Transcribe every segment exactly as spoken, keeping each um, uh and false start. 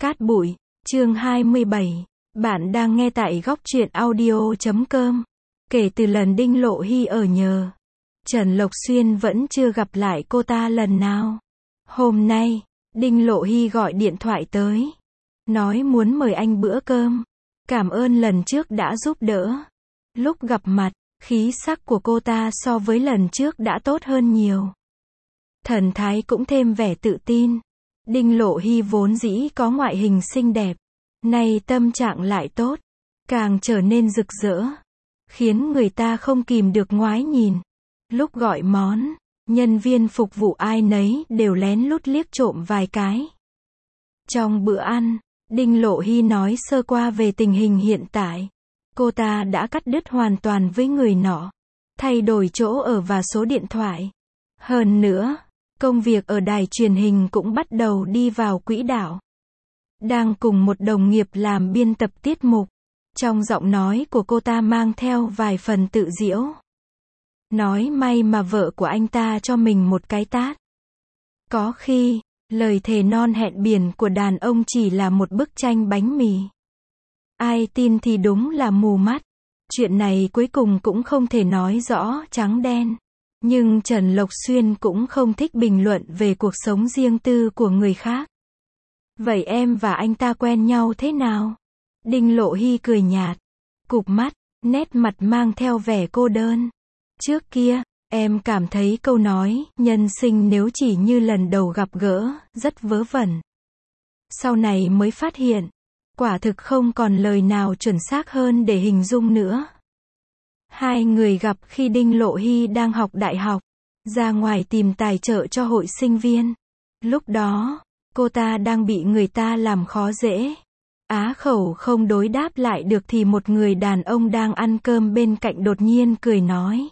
Cát bụi, chương hai mươi bảy. Bạn đang nghe tại góc truyện audio chấm com. Kể từ lần Đinh Lộ Hy ở nhờ, Trần Lộc Xuyên vẫn chưa gặp lại cô ta lần nào. Hôm nay, Đinh Lộ Hy gọi điện thoại tới, nói muốn mời anh bữa cơm, cảm ơn lần trước đã giúp đỡ. Lúc gặp mặt, khí sắc của cô ta so với lần trước đã tốt hơn nhiều. Thần thái cũng thêm vẻ tự tin. Đinh Lộ Hy vốn dĩ có ngoại hình xinh đẹp, nay tâm trạng lại tốt, càng trở nên rực rỡ, khiến người ta không kìm được ngoái nhìn. Lúc gọi món, nhân viên phục vụ ai nấy đều lén lút liếc trộm vài cái. Trong bữa ăn, Đinh Lộ Hy nói sơ qua về tình hình hiện tại. Cô ta đã cắt đứt hoàn toàn với người nọ, thay đổi chỗ ở và số điện thoại. Hơn nữa, công việc ở đài truyền hình cũng bắt đầu đi vào quỹ đạo. Đang cùng một đồng nghiệp làm biên tập tiết mục. Trong giọng nói của cô ta mang theo vài phần tự giễu. Nói may mà vợ của anh ta cho mình một cái tát. Có khi, lời thề non hẹn biển của đàn ông chỉ là một bức tranh bánh mì. Ai tin thì đúng là mù mắt. Chuyện này cuối cùng cũng không thể nói rõ trắng đen. Nhưng Trần Lộc Xuyên cũng không thích bình luận về cuộc sống riêng tư của người khác. Vậy em và anh ta quen nhau thế nào? Đinh Lộ Hy cười nhạt, cụp mắt, nét mặt mang theo vẻ cô đơn. Trước kia, em cảm thấy câu nói, nhân sinh nếu chỉ như lần đầu gặp gỡ, rất vớ vẩn. Sau này mới phát hiện, quả thực không còn lời nào chuẩn xác hơn để hình dung nữa. Hai người gặp khi Đinh Lộ Hy đang học đại học, ra ngoài tìm tài trợ cho hội sinh viên. Lúc đó, cô ta đang bị người ta làm khó dễ. Á khẩu không đối đáp lại được thì một người đàn ông đang ăn cơm bên cạnh đột nhiên cười nói.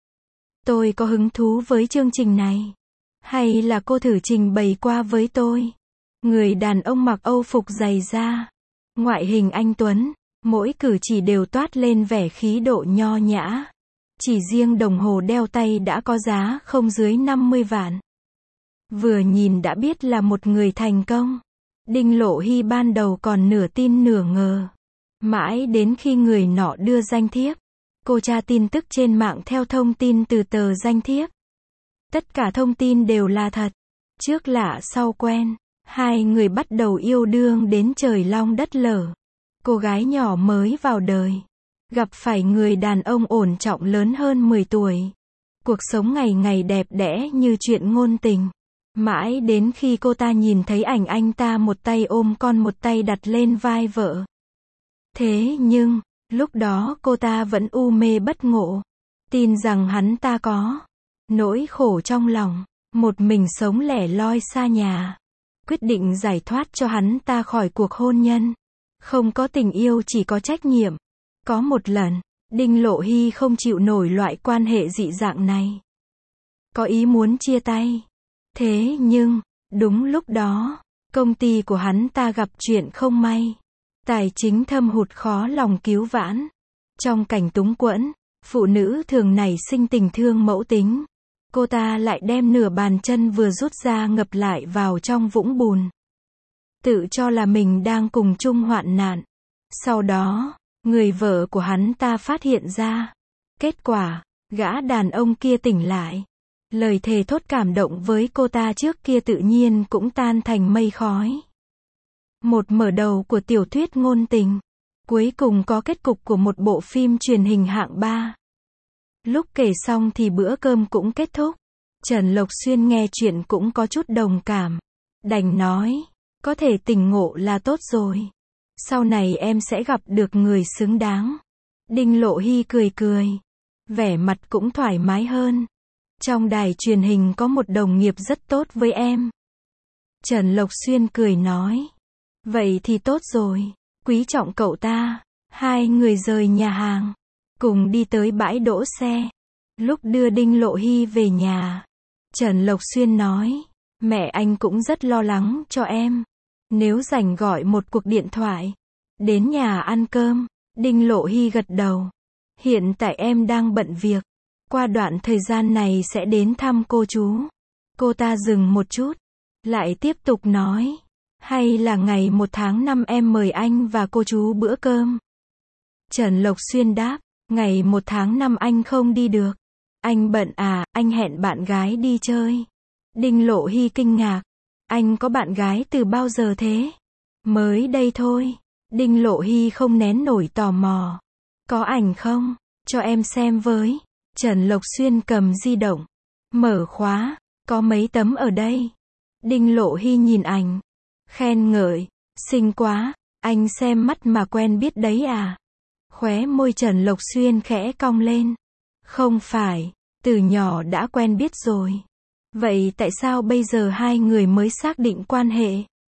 Tôi có hứng thú với chương trình này. Hay là cô thử trình bày qua với tôi? Người đàn ông mặc âu phục dày da, ngoại hình anh tuấn, mỗi cử chỉ đều toát lên vẻ khí độ nho nhã. Chỉ riêng đồng hồ đeo tay đã có giá không dưới năm mươi vạn. Vừa nhìn đã biết là một người thành công. Đinh Lộ Hy ban đầu còn nửa tin nửa ngờ. Mãi đến khi người nọ đưa danh thiếp, cô tra tin tức trên mạng theo thông tin từ tờ danh thiếp. Tất cả thông tin đều là thật. Trước lạ sau quen, hai người bắt đầu yêu đương đến trời long đất lở. Cô gái nhỏ mới vào đời, gặp phải người đàn ông ổn trọng lớn hơn mười tuổi. Cuộc sống ngày ngày đẹp đẽ như chuyện ngôn tình. Mãi đến khi cô ta nhìn thấy ảnh anh ta một tay ôm con một tay đặt lên vai vợ. Thế nhưng, lúc đó cô ta vẫn u mê bất ngộ. Tin rằng hắn ta có nỗi khổ trong lòng, một mình sống lẻ loi xa nhà. Quyết định giải thoát cho hắn ta khỏi cuộc hôn nhân. Không có tình yêu chỉ có trách nhiệm. Có một lần, Đinh Lộ Hy không chịu nổi loại quan hệ dị dạng này. Có ý muốn chia tay. Thế nhưng, đúng lúc đó, công ty của hắn ta gặp chuyện không may. Tài chính thâm hụt khó lòng cứu vãn. Trong cảnh túng quẫn, phụ nữ thường nảy sinh tình thương mẫu tính. Cô ta lại đem nửa bàn chân vừa rút ra ngập lại vào trong vũng bùn. Tự cho là mình đang cùng chung hoạn nạn. Sau đó, người vợ của hắn ta phát hiện ra. Kết quả, gã đàn ông kia tỉnh lại. Lời thề thốt cảm động với cô ta trước kia tự nhiên cũng tan thành mây khói. Một mở đầu của tiểu thuyết ngôn tình. Cuối cùng có kết cục của một bộ phim truyền hình hạng ba. Lúc kể xong thì bữa cơm cũng kết thúc. Trần Lộc Xuyên nghe chuyện cũng có chút đồng cảm. Đành nói, có thể tỉnh ngộ là tốt rồi. Sau này em sẽ gặp được người xứng đáng. Đinh Lộ Hy cười cười. Vẻ mặt cũng thoải mái hơn. Trong đài truyền hình có một đồng nghiệp rất tốt với em. Trần Lộc Xuyên cười nói. Vậy thì tốt rồi. Quý trọng cậu ta. Hai người rời nhà hàng, cùng đi tới bãi đỗ xe. Lúc đưa Đinh Lộ Hy về nhà, Trần Lộc Xuyên nói. Mẹ anh cũng rất lo lắng cho em. Nếu rảnh gọi một cuộc điện thoại. Đến nhà ăn cơm. Đinh Lộ Hy gật đầu. Hiện tại em đang bận việc. Qua đoạn thời gian này sẽ đến thăm cô chú. Cô ta dừng một chút, lại tiếp tục nói. Hay là ngày một tháng năm em mời anh và cô chú bữa cơm? Trần Lộc Xuyên đáp, ngày một tháng năm anh không đi được. Anh bận à, anh hẹn bạn gái đi chơi. Đinh Lộ Hy kinh ngạc. Anh có bạn gái từ bao giờ thế? Mới đây thôi. Đinh Lộ Hy không nén nổi tò mò. Có ảnh không? Cho em xem với. Trần Lộc Xuyên cầm di động. Mở khóa. Có mấy tấm ở đây. Đinh Lộ Hy nhìn ảnh. Khen ngợi. Xinh quá. Anh xem mắt mà quen biết đấy à? Khóe môi Trần Lộc Xuyên khẽ cong lên. Không phải. Từ nhỏ đã quen biết rồi. Vậy tại sao bây giờ hai người mới xác định quan hệ?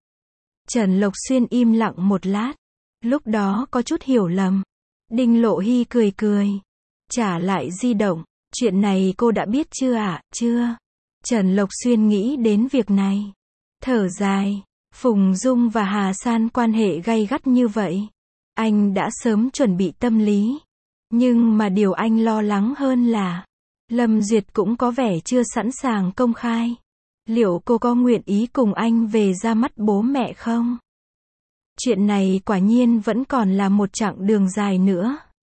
Trần Lộc Xuyên im lặng một lát. Lúc đó có chút hiểu lầm. Đinh Lộ Hy cười cười. Trả lại di động. Chuyện này cô đã biết chưa ạ? À? Chưa. Trần Lộc Xuyên nghĩ đến việc này. Thở dài. Phùng Dung và Hà San quan hệ gay gắt như vậy. Anh đã sớm chuẩn bị tâm lý. Nhưng mà điều anh lo lắng hơn là Lâm Duyệt cũng có vẻ chưa sẵn sàng công khai. Liệu cô có nguyện ý cùng anh về ra mắt bố mẹ không? Chuyện này quả nhiên vẫn còn là một chặng đường dài nữa.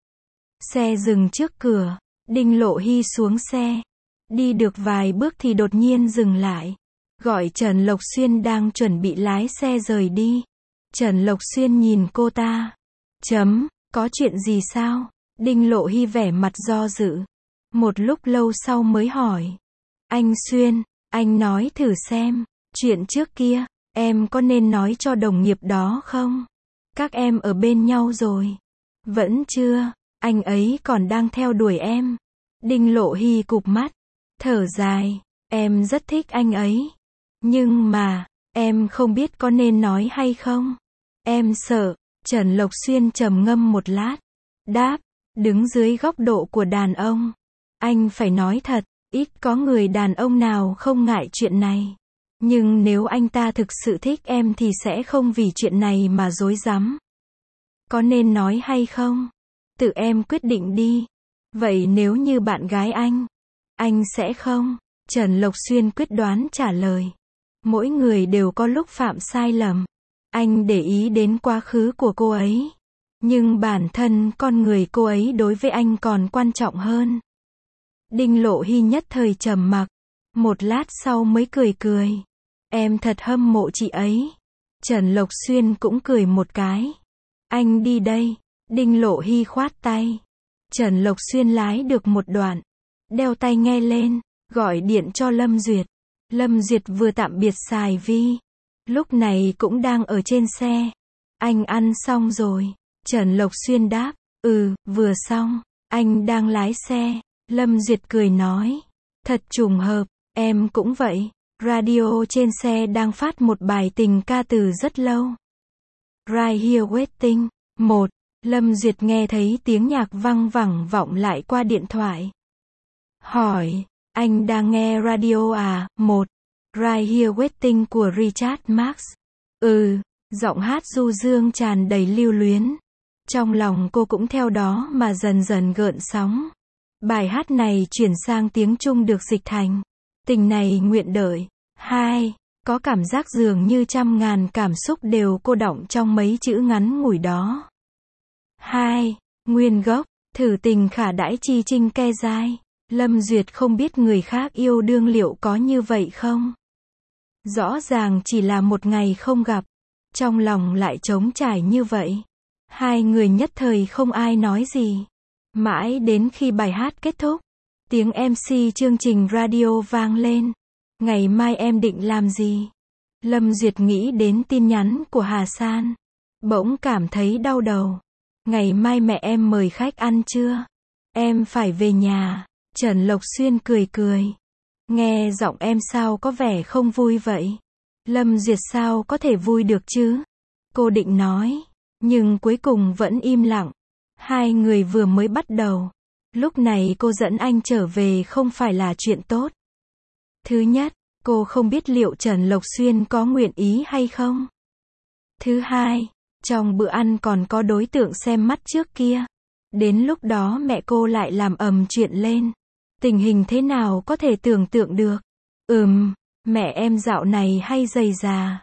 Xe dừng trước cửa. Đinh Lộ Hy xuống xe. Đi được vài bước thì đột nhiên dừng lại. Gọi Trần Lộc Xuyên đang chuẩn bị lái xe rời đi. Trần Lộc Xuyên nhìn cô ta. Chấm, có chuyện gì sao? Đinh Lộ Hy vẻ mặt do dự. Một lúc lâu sau mới hỏi. Anh Xuyên, anh nói thử xem, chuyện trước kia, em có nên nói cho đồng nghiệp đó không? Các em ở bên nhau rồi. Vẫn chưa, anh ấy còn đang theo đuổi em. Đinh Lộ Hy cụp mắt, thở dài, em rất thích anh ấy. Nhưng mà, em không biết có nên nói hay không. Em sợ. Trần Lộc Xuyên trầm ngâm một lát. Đáp, đứng dưới góc độ của đàn ông. Anh phải nói thật, ít có người đàn ông nào không ngại chuyện này. Nhưng nếu anh ta thực sự thích em thì sẽ không vì chuyện này mà rối rắm. Có nên nói hay không? Tự em quyết định đi. Vậy nếu như bạn gái anh, anh sẽ không? Trần Lộc Xuyên quyết đoán trả lời. Mỗi người đều có lúc phạm sai lầm. Anh để ý đến quá khứ của cô ấy. Nhưng bản thân con người cô ấy đối với anh còn quan trọng hơn. Đinh Lộ Hy nhất thời trầm mặc. Một lát sau mới cười cười. Em thật hâm mộ chị ấy. Trần Lộc Xuyên cũng cười một cái. Anh đi đây. Đinh Lộ Hy khoát tay. Trần Lộc Xuyên lái được một đoạn. Đeo tai nghe lên. Gọi điện cho Lâm Duyệt. Lâm Duyệt vừa tạm biệt Sài Vi. Lúc này cũng đang ở trên xe. Anh ăn xong rồi. Trần Lộc Xuyên đáp. Ừ, vừa xong. Anh đang lái xe. Lâm Duyệt cười nói. Thật trùng hợp, em cũng vậy. Radio trên xe đang phát một bài tình ca từ rất lâu. Right Here Waiting. Một. Lâm Duyệt nghe thấy tiếng nhạc văng vẳng vọng lại qua điện thoại. Hỏi. Anh đang nghe radio à? Một. Right Here Waiting của Richard Marx. Ừ. Giọng hát du dương tràn đầy lưu luyến. Trong lòng cô cũng theo đó mà dần dần gợn sóng. Bài hát này chuyển sang tiếng Trung được dịch thành Tình này nguyện đợi. Hai. Có cảm giác dường như trăm ngàn cảm xúc đều cô đọng trong mấy chữ ngắn ngủi đó. Hai. Nguyên gốc. Thử tình khả đãi chi trinh ke dai. Lâm Duyệt không biết người khác yêu đương liệu có như vậy không? Rõ ràng chỉ là một ngày không gặp. Trong lòng lại trống trải như vậy. Hai người nhất thời không ai nói gì. Mãi đến khi bài hát kết thúc, tiếng em xê chương trình radio vang lên. Ngày mai em định làm gì? Lâm Duyệt nghĩ đến tin nhắn của Hà San. Bỗng cảm thấy đau đầu. Ngày mai mẹ em mời khách ăn trưa. Em phải về nhà. Trần Lộc Xuyên cười cười. Nghe giọng em sao có vẻ không vui vậy? Lâm Duyệt sao có thể vui được chứ? Cô định nói, nhưng cuối cùng vẫn im lặng. Hai người vừa mới bắt đầu. Lúc này cô dẫn anh trở về không phải là chuyện tốt. Thứ nhất, cô không biết liệu Trần Lộc Xuyên có nguyện ý hay không. Thứ hai, trong bữa ăn còn có đối tượng xem mắt trước kia. Đến lúc đó mẹ cô lại làm ầm chuyện lên. Tình hình thế nào có thể tưởng tượng được. Ừm, mẹ em dạo này hay rầy rà.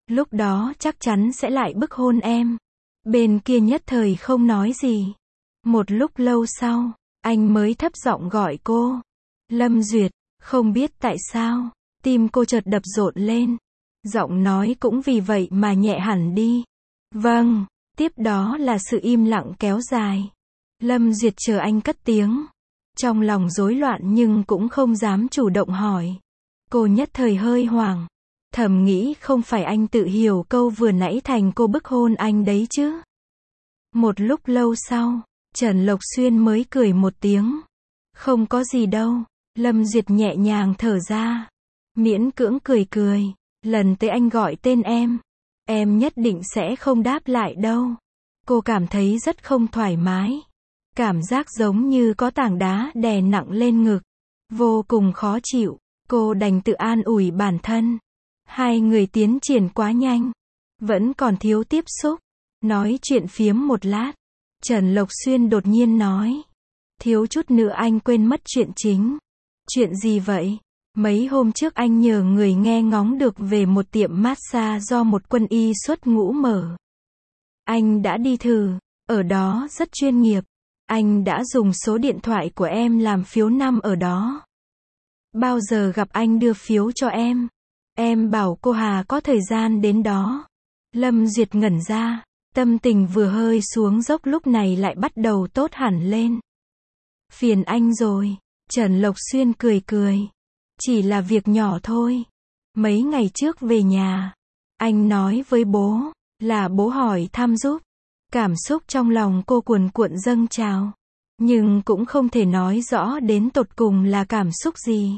Lúc đó chắc chắn sẽ lại bức hôn em. Bên kia nhất thời không nói gì. Một lúc lâu sau, anh mới thấp giọng gọi cô. Lâm Duyệt, không biết tại sao, tim cô chợt đập rộn lên. Giọng nói cũng vì vậy mà nhẹ hẳn đi. Vâng, tiếp đó là sự im lặng kéo dài. Lâm Duyệt chờ anh cất tiếng. Trong lòng rối loạn nhưng cũng không dám chủ động hỏi. Cô nhất thời hơi hoảng. Thầm nghĩ không phải anh tự hiểu câu vừa nãy thành cô bức hôn anh đấy chứ. Một lúc lâu sau, Trần Lộc Xuyên mới cười một tiếng. Không có gì đâu. Lâm Duyệt nhẹ nhàng thở ra. Miễn cưỡng cười cười. Lần tới anh gọi tên em, em nhất định sẽ không đáp lại đâu. Cô cảm thấy rất không thoải mái. Cảm giác giống như có tảng đá đè nặng lên ngực. Vô cùng khó chịu. Cô đành tự an ủi bản thân. Hai người tiến triển quá nhanh. Vẫn còn thiếu tiếp xúc. Nói chuyện phiếm một lát. Trần Lộc Xuyên đột nhiên nói. Thiếu chút nữa anh quên mất chuyện chính. Chuyện gì vậy? Mấy hôm trước anh nhờ người nghe ngóng được về một tiệm massage do một quân y xuất ngũ mở. Anh đã đi thử. Ở đó rất chuyên nghiệp. Anh đã dùng số điện thoại của em làm phiếu năm ở đó. Bao giờ gặp anh đưa phiếu cho em? Em bảo cô Hà có thời gian đến đó. Lâm Duyệt ngẩn ra. Tâm tình vừa hơi xuống dốc lúc này lại bắt đầu tốt hẳn lên. Phiền anh rồi. Trần Lộc Xuyên cười cười. Chỉ là việc nhỏ thôi. Mấy ngày trước về nhà, anh nói với bố, là bố hỏi thăm giúp. Cảm xúc trong lòng cô cuồn cuộn dâng trào. Nhưng cũng không thể nói rõ đến tột cùng là cảm xúc gì.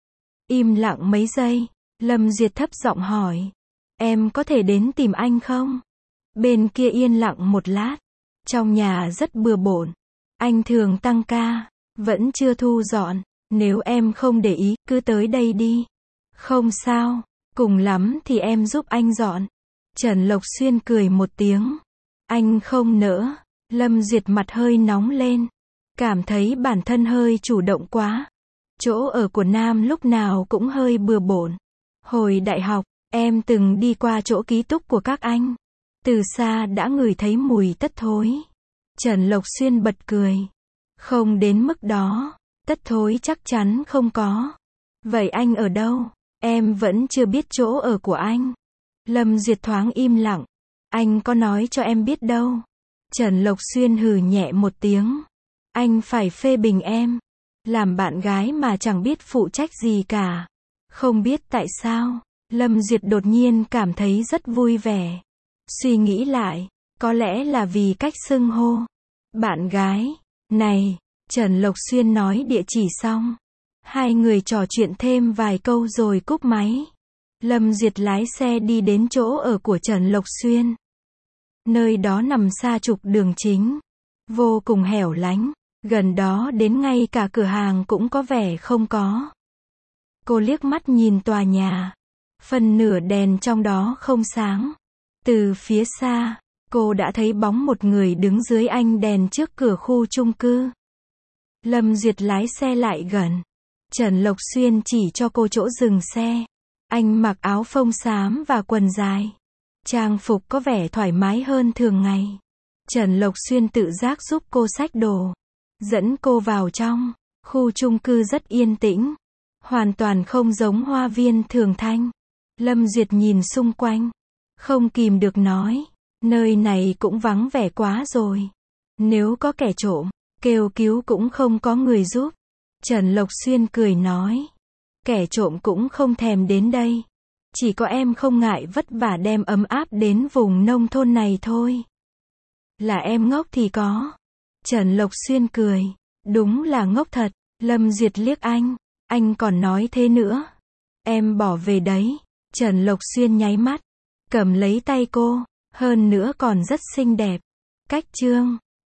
Im lặng mấy giây, Lâm Duyệt thấp giọng hỏi. Em có thể đến tìm anh không? Bên kia yên lặng một lát. Trong nhà rất bừa bộn. Anh thường tăng ca, vẫn chưa thu dọn. Nếu em không để ý, cứ tới đây đi. Không sao, cùng lắm thì em giúp anh dọn. Trần Lộc Xuyên cười một tiếng. Anh không nỡ. Lâm Duyệt mặt hơi nóng lên. Cảm thấy bản thân hơi chủ động quá. Chỗ ở của Nam lúc nào cũng hơi bừa bộn. Hồi đại học, em từng đi qua chỗ ký túc của các anh. Từ xa đã ngửi thấy mùi tất thối. Trần Lộc Xuyên bật cười. Không đến mức đó. Tất thối chắc chắn không có. Vậy anh ở đâu? Em vẫn chưa biết chỗ ở của anh. Lâm Duyệt thoáng im lặng. Anh có nói cho em biết đâu. Trần Lộc Xuyên hừ nhẹ một tiếng. Anh phải phê bình em. Làm bạn gái mà chẳng biết phụ trách gì cả. Không biết tại sao, Lâm Duyệt đột nhiên cảm thấy rất vui vẻ. Suy nghĩ lại, có lẽ là vì cách xưng hô. Bạn gái, này, Trần Lộc Xuyên nói địa chỉ xong. Hai người trò chuyện thêm vài câu rồi cúp máy. Lâm Duyệt lái xe đi đến chỗ ở của Trần Lộc Xuyên. Nơi đó nằm xa trục đường chính. Vô cùng hẻo lánh. Gần đó đến ngay cả cửa hàng cũng có vẻ không có. Cô liếc mắt nhìn tòa nhà. Phần nửa đèn trong đó không sáng. Từ phía xa, cô đã thấy bóng một người đứng dưới ánh đèn trước cửa khu chung cư. Lâm Duyệt lái xe lại gần. Trần Lộc Xuyên chỉ cho cô chỗ dừng xe. Anh mặc áo phông xám và quần dài. Trang phục có vẻ thoải mái hơn thường ngày. Trần Lộc Xuyên tự giác giúp cô xách đồ. Dẫn cô vào trong. Khu chung cư rất yên tĩnh. Hoàn toàn không giống hoa viên thường thanh. Lâm Duyệt nhìn xung quanh. Không kìm được nói. Nơi này cũng vắng vẻ quá rồi. Nếu có kẻ trộm, kêu cứu cũng không có người giúp. Trần Lộc Xuyên cười nói. Kẻ trộm cũng không thèm đến đây. Chỉ có em không ngại vất vả đem ấm áp đến vùng nông thôn này thôi. Là em ngốc thì có. Trần Lộc Xuyên cười. Đúng là ngốc thật. Lâm Duyệt liếc anh. Anh còn nói thế nữa. Em bỏ về đấy. Trần Lộc Xuyên nháy mắt. Cầm lấy tay cô. Hơn nữa còn rất xinh đẹp. Cách chương.